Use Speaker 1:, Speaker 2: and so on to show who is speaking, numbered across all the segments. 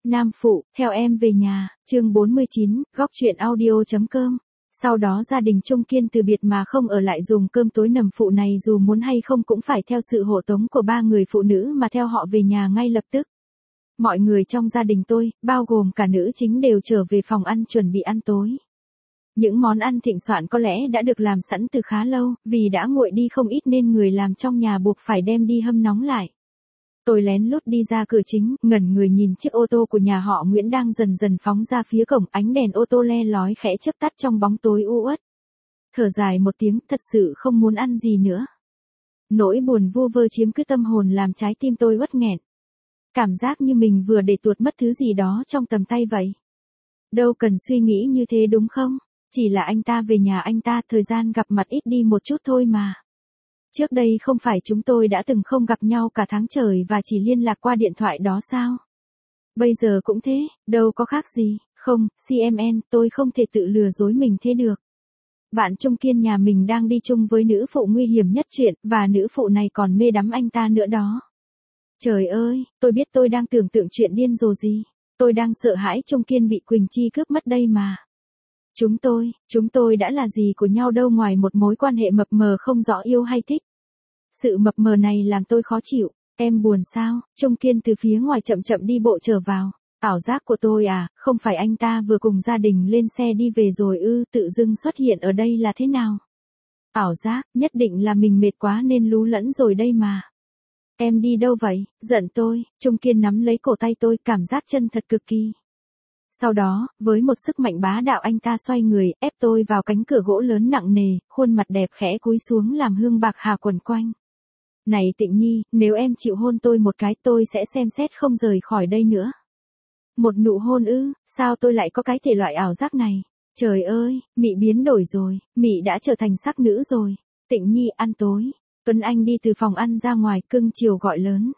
Speaker 1: Nam phụ, theo em về nhà, chương 49, góc truyện audio.com. Sau đó gia đình Trung Kiên từ biệt mà không ở lại dùng cơm tối. Nầm phụ này dù muốn hay không cũng phải theo sự hộ tống của ba người phụ nữ mà theo họ về nhà ngay lập tức. Mọi người trong gia đình tôi, bao gồm cả nữ chính đều trở về phòng ăn chuẩn bị ăn tối. Những món ăn thịnh soạn có lẽ đã được làm sẵn từ khá lâu, vì đã nguội đi không ít nên người làm trong nhà buộc phải đem đi hâm nóng lại. Tôi lén lút đi ra cửa chính, ngẩn người nhìn chiếc ô tô của nhà họ Nguyễn đang dần dần phóng ra phía cổng, ánh đèn ô tô le lói khẽ chớp tắt trong bóng tối u uất. Thở dài một tiếng, thật sự không muốn ăn gì nữa. Nỗi buồn vu vơ chiếm cứ tâm hồn làm trái tim tôi uất nghẹn. Cảm giác như mình vừa để tuột mất thứ gì đó trong tầm tay vậy. Đâu cần suy nghĩ như thế đúng không? Chỉ là anh ta về nhà anh ta, thời gian gặp mặt ít đi một chút thôi mà. Trước đây không phải chúng tôi đã từng không gặp nhau cả tháng trời và chỉ liên lạc qua điện thoại đó sao? Bây giờ cũng thế, đâu có khác gì. Không, CMN, tôi không thể tự lừa dối mình thế được. Bạn Trung Kiên nhà mình đang đi chung với nữ phụ nguy hiểm nhất chuyện, và nữ phụ này còn mê đắm anh ta nữa đó. Trời ơi, tôi biết tôi đang tưởng tượng chuyện điên rồ gì. Tôi đang sợ hãi Trung Kiên bị Quỳnh Chi cướp mất đây mà. Chúng tôi đã là gì của nhau đâu ngoài một mối quan hệ mập mờ không rõ yêu hay thích. Sự mập mờ này làm tôi khó chịu. Em buồn sao? Trung Kiên từ phía ngoài chậm chậm đi bộ trở vào. Ảo giác của tôi à, không phải anh ta vừa cùng gia đình lên xe đi về rồi ư, tự dưng xuất hiện ở đây là thế nào? Ảo giác, nhất định là mình mệt quá nên lú lẫn rồi đây mà. Em đi đâu vậy? Giận tôi. Trung Kiên nắm lấy cổ tay tôi, cảm giác chân thật cực kỳ. Sau đó, với một sức mạnh bá đạo anh ta xoay người, ép tôi vào cánh cửa gỗ lớn nặng nề, khuôn mặt đẹp khẽ cúi xuống làm hương bạc hà quần quanh. Này Tịnh Nhi, nếu em chịu hôn tôi một cái tôi sẽ xem xét không rời khỏi đây nữa. Một nụ hôn ư, sao tôi lại có cái thể loại ảo giác này? Trời ơi, Mị biến đổi rồi, Mị đã trở thành sắc nữ rồi. Tịnh Nhi ăn tối. Tuấn Anh đi từ phòng ăn ra ngoài, cưng chiều gọi lớn.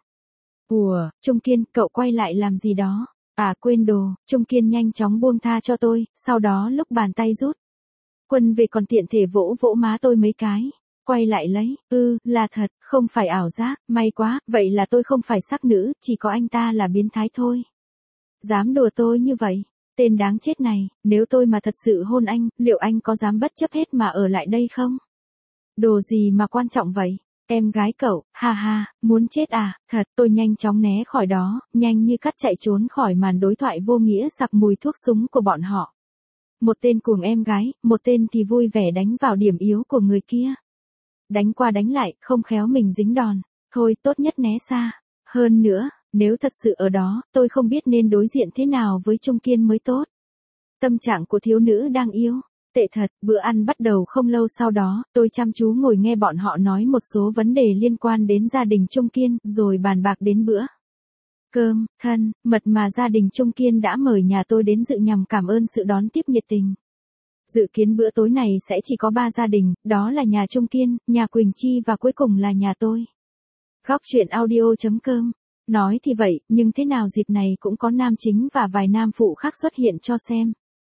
Speaker 1: Ủa, Trung Kiên, cậu quay lại làm gì đó? À quên đồ. Trung Kiên nhanh chóng buông tha cho tôi, sau đó lúc bàn tay rút quân về còn tiện thể vỗ vỗ má tôi mấy cái. Quay lại lấy, là thật, không phải ảo giác, may quá, vậy là tôi không phải sắc nữ, chỉ có anh ta là biến thái thôi. Dám đùa tôi như vậy, tên đáng chết này, nếu tôi mà thật sự hôn anh, liệu anh có dám bất chấp hết mà ở lại đây không? Đồ gì mà quan trọng vậy? Em gái cậu, ha ha, muốn chết à, thật, tôi nhanh chóng né khỏi đó, nhanh như cắt chạy trốn khỏi màn đối thoại vô nghĩa sặc mùi thuốc súng của bọn họ. Một tên cuồng em gái, một tên thì vui vẻ đánh vào điểm yếu của người kia. Đánh qua đánh lại, không khéo mình dính đòn, thôi tốt nhất né xa. Hơn nữa, nếu thật sự ở đó, tôi không biết nên đối diện thế nào với Trung Kiên mới tốt. Tâm trạng của thiếu nữ đang yêu. Tệ thật, bữa ăn bắt đầu không lâu sau đó, tôi chăm chú ngồi nghe bọn họ nói một số vấn đề liên quan đến gia đình Trung Kiên, rồi bàn bạc đến bữa cơm, thân, mật mà gia đình Trung Kiên đã mời nhà tôi đến dự nhằm cảm ơn sự đón tiếp nhiệt tình. Dự kiến bữa tối này sẽ chỉ có 3 gia đình, đó là nhà Trung Kiên, nhà Quỳnh Chi và cuối cùng là nhà tôi. Góc truyện audio.com. Nói thì vậy, nhưng thế nào dịp này cũng có nam chính và vài nam phụ khác xuất hiện cho xem.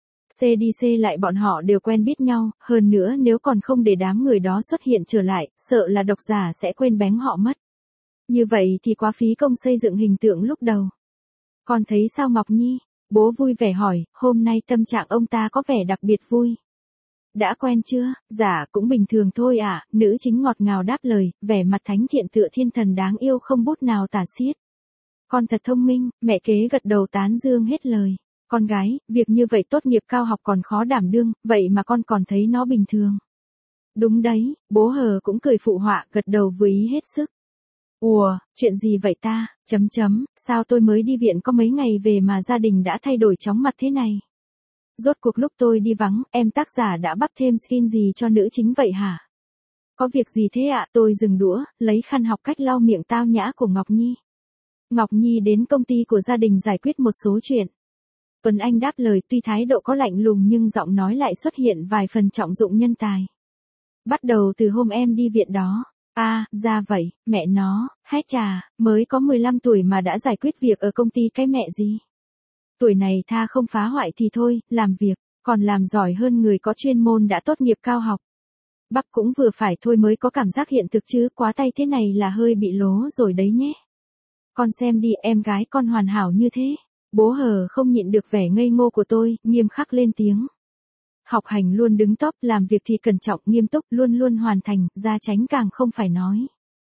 Speaker 1: CDC lại bọn họ đều quen biết nhau, hơn nữa nếu còn không để đám người đó xuất hiện trở lại, sợ là độc giả sẽ quên bén họ mất. Như vậy thì quá phí công xây dựng hình tượng lúc đầu. Con thấy sao Ngọc Nhi? Bố vui vẻ hỏi, hôm nay tâm trạng ông ta có vẻ đặc biệt vui. Đã quen chưa? Dạ cũng bình thường thôi ạ, nữ chính ngọt ngào đáp lời, vẻ mặt thánh thiện tựa thiên thần đáng yêu không bút nào tả xiết. Con thật thông minh, mẹ kế gật đầu tán dương hết lời. Con gái, việc như vậy tốt nghiệp cao học còn khó đảm đương, vậy mà con còn thấy nó bình thường. Đúng đấy, bố Hờ cũng cười phụ họa, gật đầu với ý hết sức. Ủa, chuyện gì vậy ta, sao tôi mới đi viện có mấy ngày về mà gia đình đã thay đổi chóng mặt thế này? Rốt cuộc lúc tôi đi vắng, em tác giả đã bắt thêm skin gì cho nữ chính vậy hả? Có việc gì thế ạ? Tôi dừng đũa, lấy khăn học cách lau miệng tao nhã của Ngọc Nhi. Ngọc Nhi đến công ty của gia đình giải quyết một số chuyện. Tuấn Anh đáp lời, tuy thái độ có lạnh lùng nhưng giọng nói lại xuất hiện vài phần trọng dụng nhân tài. Bắt đầu từ hôm em đi viện đó. À, ra vậy, mẹ nó, hét chà, mới có 15 tuổi mà đã giải quyết việc ở công ty cái mẹ gì. Tuổi này tha không phá hoại thì thôi, làm việc, còn làm giỏi hơn người có chuyên môn đã tốt nghiệp cao học. Bắp cũng vừa phải thôi mới có cảm giác hiện thực chứ, quá tay thế này là hơi bị lố rồi đấy nhé. Con xem đi, em gái con hoàn hảo như thế. Bố Hờ không nhịn được vẻ ngây ngô của tôi, nghiêm khắc lên tiếng. Học hành luôn đứng top, làm việc thì cẩn trọng, nghiêm túc, luôn luôn hoàn thành, gia tránh càng không phải nói.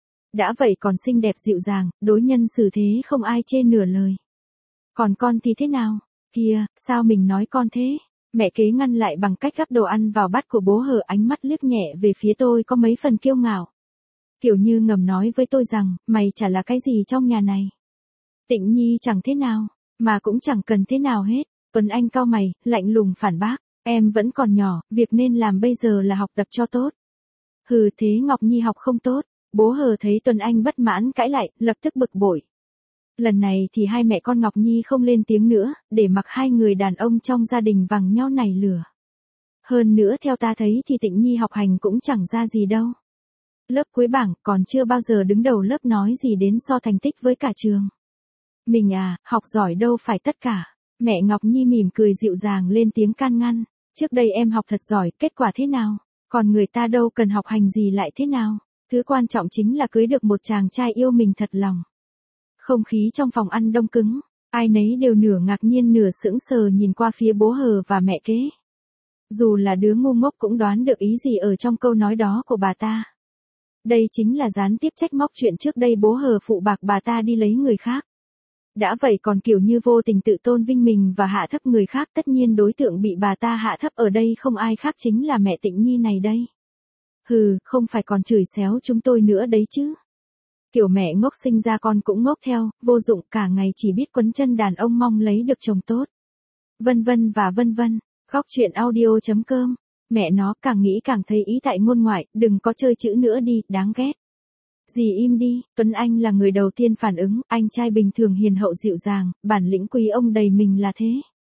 Speaker 1: Đã vậy còn xinh đẹp dịu dàng, đối nhân xử thế không ai chê nửa lời. Còn con thì thế nào? Kìa, sao mình nói con thế? Mẹ kế ngăn lại bằng cách gắp đồ ăn vào bát của bố Hờ, ánh mắt liếc nhẹ về phía tôi có mấy phần kiêu ngạo. Kiểu như ngầm nói với tôi rằng, mày chả là cái gì trong nhà này. Tịnh Nhi chẳng thế nào, mà cũng chẳng cần thế nào hết. Tuấn Anh cau mày, lạnh lùng phản bác. Em vẫn còn nhỏ, việc nên làm bây giờ là học tập cho tốt. Hừ, thế Ngọc Nhi học không tốt. Bố Hờ thấy Tuấn Anh bất mãn cãi lại, lập tức bực bội. Lần này thì hai mẹ con Ngọc Nhi không lên tiếng nữa, để mặc hai người đàn ông trong gia đình vằng nhau nảy lửa. Hơn nữa theo ta thấy thì Tịnh Nhi học hành cũng chẳng ra gì đâu. Lớp cuối bảng, còn chưa bao giờ đứng đầu lớp nói gì đến so thành tích với cả trường. Mình à, học giỏi đâu phải tất cả. Mẹ Ngọc Nhi mỉm cười dịu dàng lên tiếng can ngăn. Trước đây em học thật giỏi, kết quả thế nào? Còn người ta đâu cần học hành gì lại thế nào? Thứ quan trọng chính là cưới được một chàng trai yêu mình thật lòng. Không khí trong phòng ăn đông cứng, ai nấy đều nửa ngạc nhiên nửa sững sờ nhìn qua phía bố Hờ và mẹ kế. Dù là đứa ngu ngốc cũng đoán được ý gì ở trong câu nói đó của bà ta. Đây chính là gián tiếp trách móc chuyện trước đây bố Hờ phụ bạc bà ta đi lấy người khác. Đã vậy còn kiểu như vô tình tự tôn vinh mình và hạ thấp người khác, tất nhiên đối tượng bị bà ta hạ thấp ở đây không ai khác chính là mẹ Tịnh Nhi này đây. Hừ, không phải còn chửi xéo chúng tôi nữa đấy chứ. Kiểu mẹ ngốc sinh ra con cũng ngốc theo, vô dụng, cả ngày chỉ biết quấn chân đàn ông mong lấy được chồng tốt. Vân vân và vân vân. Góc truyện audio.com. Mẹ nó, càng nghĩ càng thấy ý tại ngôn ngoại, đừng có chơi chữ nữa đi, đáng ghét. Dì im đi. Tuấn Anh là người đầu tiên phản ứng, anh trai bình thường hiền hậu dịu dàng, bản lĩnh quý ông đầy mình là thế.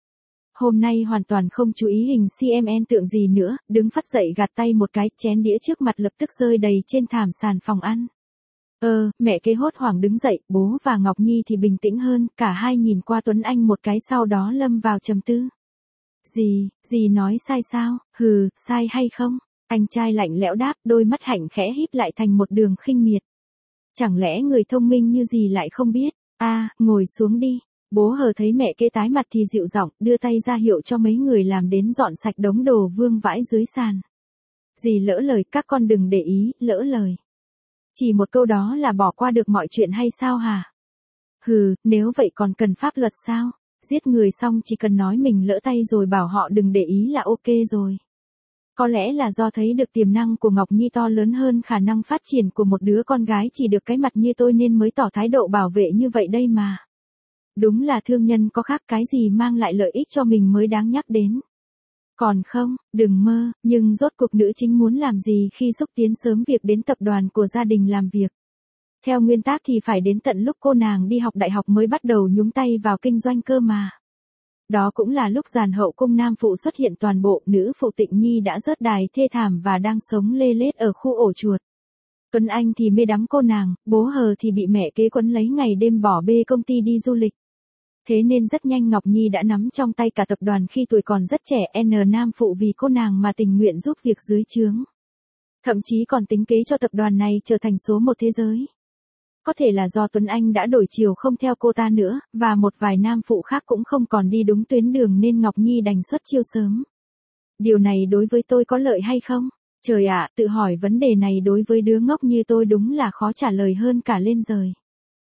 Speaker 1: Hôm nay hoàn toàn không chú ý hình CMN tượng gì nữa, đứng phắt dậy gạt tay một cái, chén đĩa trước mặt lập tức rơi đầy trên thảm sàn phòng ăn. Mẹ kế hốt hoảng đứng dậy, bố và Ngọc Nhi thì bình tĩnh hơn, cả hai nhìn qua Tuấn Anh một cái sau đó lâm vào trầm tư. Dì nói sai sao? Hừ, sai hay không? Anh trai lạnh lẽo đáp, đôi mắt hạnh khẽ híp lại thành một đường khinh miệt. Chẳng lẽ người thông minh như dì lại không biết? Ngồi xuống đi. Bố Hờ thấy mẹ kế tái mặt thì dịu giọng, đưa tay ra hiệu cho mấy người làm đến dọn sạch đống đồ vương vãi dưới sàn. Dì lỡ lời, các con đừng để ý, lỡ lời. Chỉ một câu đó là bỏ qua được mọi chuyện hay sao hả? Hừ, nếu vậy còn cần pháp luật sao? Giết người xong chỉ cần nói mình lỡ tay rồi bảo họ đừng để ý là ok rồi. Có lẽ là do thấy được tiềm năng của Ngọc Nhi to lớn hơn khả năng phát triển của một đứa con gái chỉ được cái mặt như tôi nên mới tỏ thái độ bảo vệ như vậy đây mà. Đúng là thương nhân có khác, cái gì mang lại lợi ích cho mình mới đáng nhắc đến. Còn không, đừng mơ, nhưng rốt cuộc nữ chính muốn làm gì khi xúc tiến sớm việc đến tập đoàn của gia đình làm việc. Theo nguyên tắc thì phải đến tận lúc cô nàng đi học đại học mới bắt đầu nhúng tay vào kinh doanh cơ mà. Đó cũng là lúc dàn hậu cung nam phụ xuất hiện toàn bộ, nữ phụ Tịnh Nhi đã rớt đài thê thảm và đang sống lê lết ở khu ổ chuột. Tuấn Anh thì mê đắm cô nàng, bố Hờ thì bị mẹ kế quấn lấy ngày đêm bỏ bê công ty đi du lịch. Thế nên rất nhanh Ngọc Nhi đã nắm trong tay cả tập đoàn khi tuổi còn rất trẻ, nam phụ vì cô nàng mà tình nguyện giúp việc dưới trướng. Thậm chí còn tính kế cho tập đoàn này trở thành số một thế giới. Có thể là do Tuấn Anh đã đổi chiều không theo cô ta nữa, và một vài nam phụ khác cũng không còn đi đúng tuyến đường nên Ngọc Nhi đành xuất chiêu sớm. Điều này đối với tôi có lợi hay không? Trời ạ, tự hỏi vấn đề này đối với đứa ngốc như tôi đúng là khó trả lời hơn cả lên giời.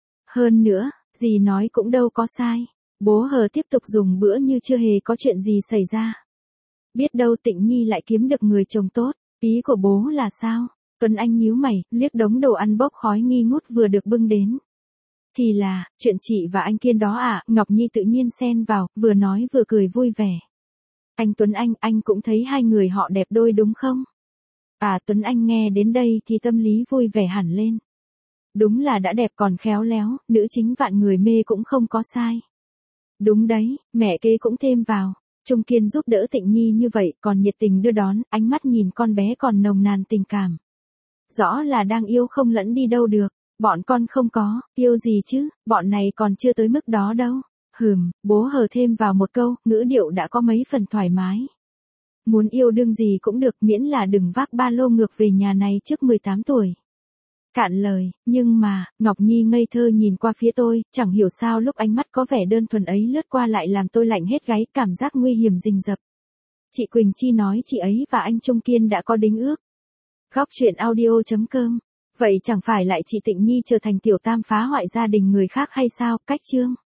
Speaker 1: Hơn nữa, dì nói cũng đâu có sai. Bố Hờ tiếp tục dùng bữa như chưa hề có chuyện gì xảy ra. Biết đâu Tịnh Nhi lại kiếm được người chồng tốt, ý của bố là sao? Tuấn Anh nhíu mày, liếc đống đồ ăn bốc khói nghi ngút vừa được bưng đến. Thì là, chuyện chị và anh Kiên đó à? Ngọc Nhi tự nhiên xen vào, vừa nói vừa cười vui vẻ. Anh Tuấn anh cũng thấy hai người họ đẹp đôi đúng không? Tuấn Anh nghe đến đây thì tâm lý vui vẻ hẳn lên. Đúng là đã đẹp còn khéo léo, nữ chính vạn người mê cũng không có sai. Đúng đấy, mẹ kế cũng thêm vào. Trung Kiên giúp đỡ Tịnh Nhi như vậy còn nhiệt tình đưa đón, ánh mắt nhìn con bé còn nồng nàn tình cảm. Rõ là đang yêu không lẫn đi đâu được. Bọn con không có, yêu gì chứ, bọn này còn chưa tới mức đó đâu. Bố Hờ thêm vào một câu, ngữ điệu đã có mấy phần thoải mái. Muốn yêu đương gì cũng được miễn là đừng vác ba lô ngược về nhà này trước 18 tuổi. Cạn lời, nhưng mà, Ngọc Nhi ngây thơ nhìn qua phía tôi, chẳng hiểu sao lúc ánh mắt có vẻ đơn thuần ấy lướt qua lại làm tôi lạnh hết gáy, cảm giác nguy hiểm rình rập. Chị Quỳnh Chi nói chị ấy và anh Trung Kiên đã có đính ước. Góc chuyện audio.com. Vậy chẳng phải lại chị Tịnh Nhi trở thành tiểu tam phá hoại gia đình người khác hay sao? Cách chương.